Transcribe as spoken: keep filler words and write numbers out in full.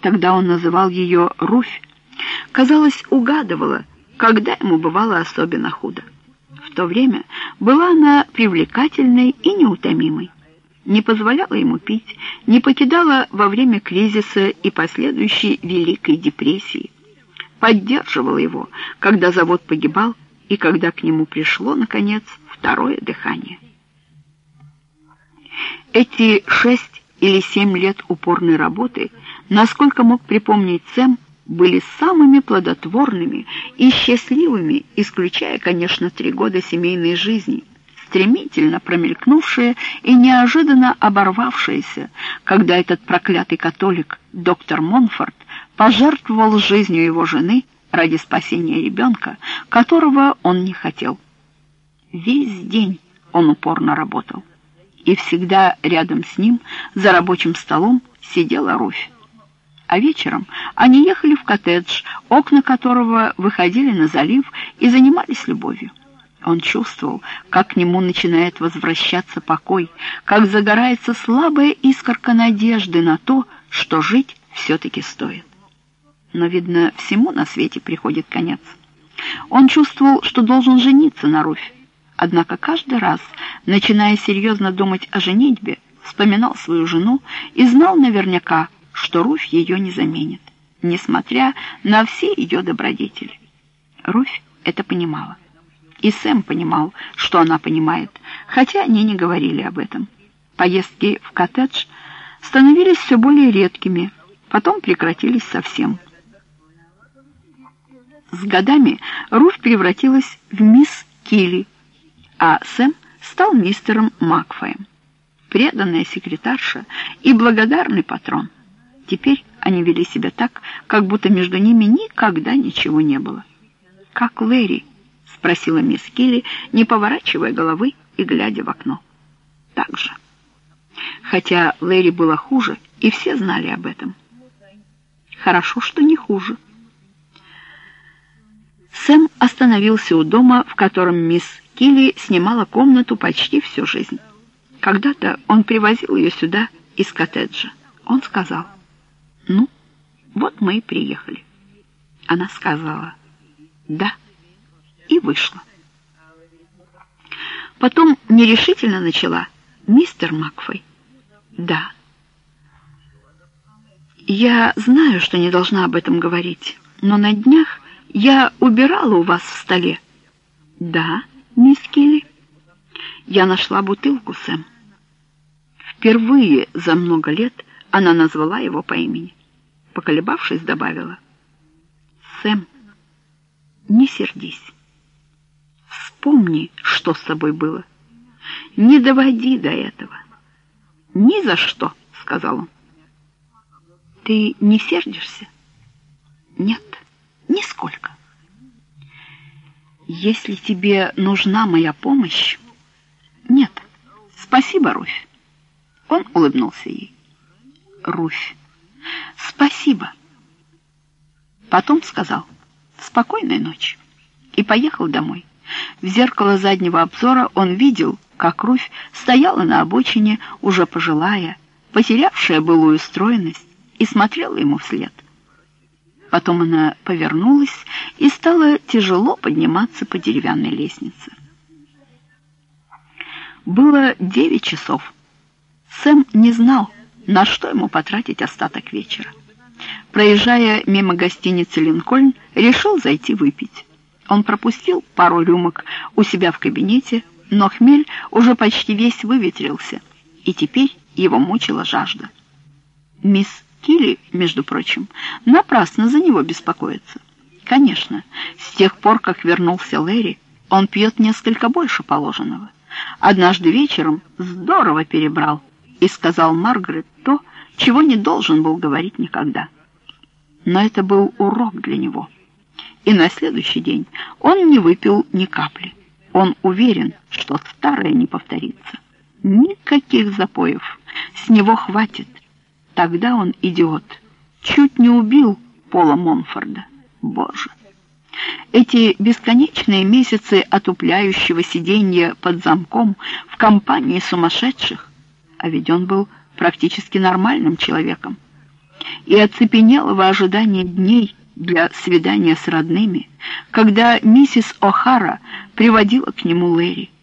Тогда он называл ее Руфь. Казалось, угадывала, когда ему бывало особенно худо. В то время была она привлекательной и неутомимой. Не позволяла ему пить, не покидала во время кризиса и последующей Великой депрессии. Поддерживала его, когда завод погибал и когда к нему пришло, наконец, второе дыхание. Эти шесть или семь лет упорной работы, насколько мог припомнить Сэм, были самыми плодотворными и счастливыми, исключая, конечно, три года семейной жизни, стремительно промелькнувшие и неожиданно оборвавшиеся, когда этот проклятый католик, доктор Монфорт, пожертвовал жизнью его жены ради спасения ребенка, которого он не хотел. Весь день он упорно работал, и всегда рядом с ним, за рабочим столом, сидела Руфь. А вечером они ехали в коттедж, окна которого выходили на залив, и занимались любовью. Он чувствовал, как к нему начинает возвращаться покой, как загорается слабая искорка надежды на то, что жить все-таки стоит. Но, видно, всему на свете приходит конец. Он чувствовал, что должен жениться на Руфь, однако каждый раз, начиная серьезно думать о женитьбе, вспоминал свою жену и знал наверняка, что Руфь ее не заменит, несмотря на все ее добродетели. Руфь это понимала. И Сэм понимал, что она понимает, хотя они не говорили об этом. Поездки в коттедж становились все более редкими, потом прекратились совсем. С годами Руфь превратилась в мисс Килли, а Сэм стал мистером Макфаем. Преданная секретарша и благодарный патрон. Теперь они вели себя так, как будто между ними никогда ничего не было. «Как Лэри?» — спросила мисс Килли, не поворачивая головы и глядя в окно. «Так же». Хотя Лэри было хуже, и все знали об этом. Хорошо, что не хуже. Сэм остановился у дома, в котором мисс Килли снимала комнату почти всю жизнь. Когда-то он привозил ее сюда из коттеджа. Он сказал: «Ну, вот мы и приехали». Она сказала «да» и вышла. Потом нерешительно начала: «Мистер Макфей». «Да». «Я знаю, что не должна об этом говорить, но на днях я убирала у вас в столе». «Да, мисс Килли». «Я нашла бутылку, Сэм». Впервые за много лет она назвала его по имени. Поколебавшись, добавила: «Сэм, не сердись. Вспомни, что с тобой было. Не доводи до этого». «Ни за что», — сказал он. «Ты не сердишься?» «Нет, нисколько». «Если тебе нужна моя помощь...» «Нет, спасибо, Руфь». Он улыбнулся ей. «Руфь, спасибо». Потом сказал: «Спокойной ночи», и поехал домой. В зеркало заднего обзора он видел, как Руфь стояла на обочине, уже пожилая, потерявшая былую стройность, и смотрела ему вслед. Потом она повернулась и стала тяжело подниматься по деревянной лестнице. Было девять часов. Сэм не знал, на что ему потратить остаток вечера. Проезжая мимо гостиницы «Линкольн», решил зайти выпить. Он пропустил пару рюмок у себя в кабинете, но хмель уже почти весь выветрился, и теперь его мучила жажда. Мисс Килли, между прочим, напрасно за него беспокоится. Конечно, с тех пор, как вернулся Лэри, он пьет несколько больше положенного. Однажды вечером здорово перебрал и сказал Маргарет то, чего не должен был говорить никогда. Но это был урок для него. И на следующий день он не выпил ни капли. Он уверен, что старое не повторится. Никаких запоев. С него хватит. Тогда он идиот. Чуть не убил Пола Монфорда. Боже! Эти бесконечные месяцы отупляющего сиденья под замком в компании сумасшедших, а ведь он был практически нормальным человеком. и оцепенелого ожидания дней для свидания с родными, когда миссис О'Хара приводила к нему Лэри.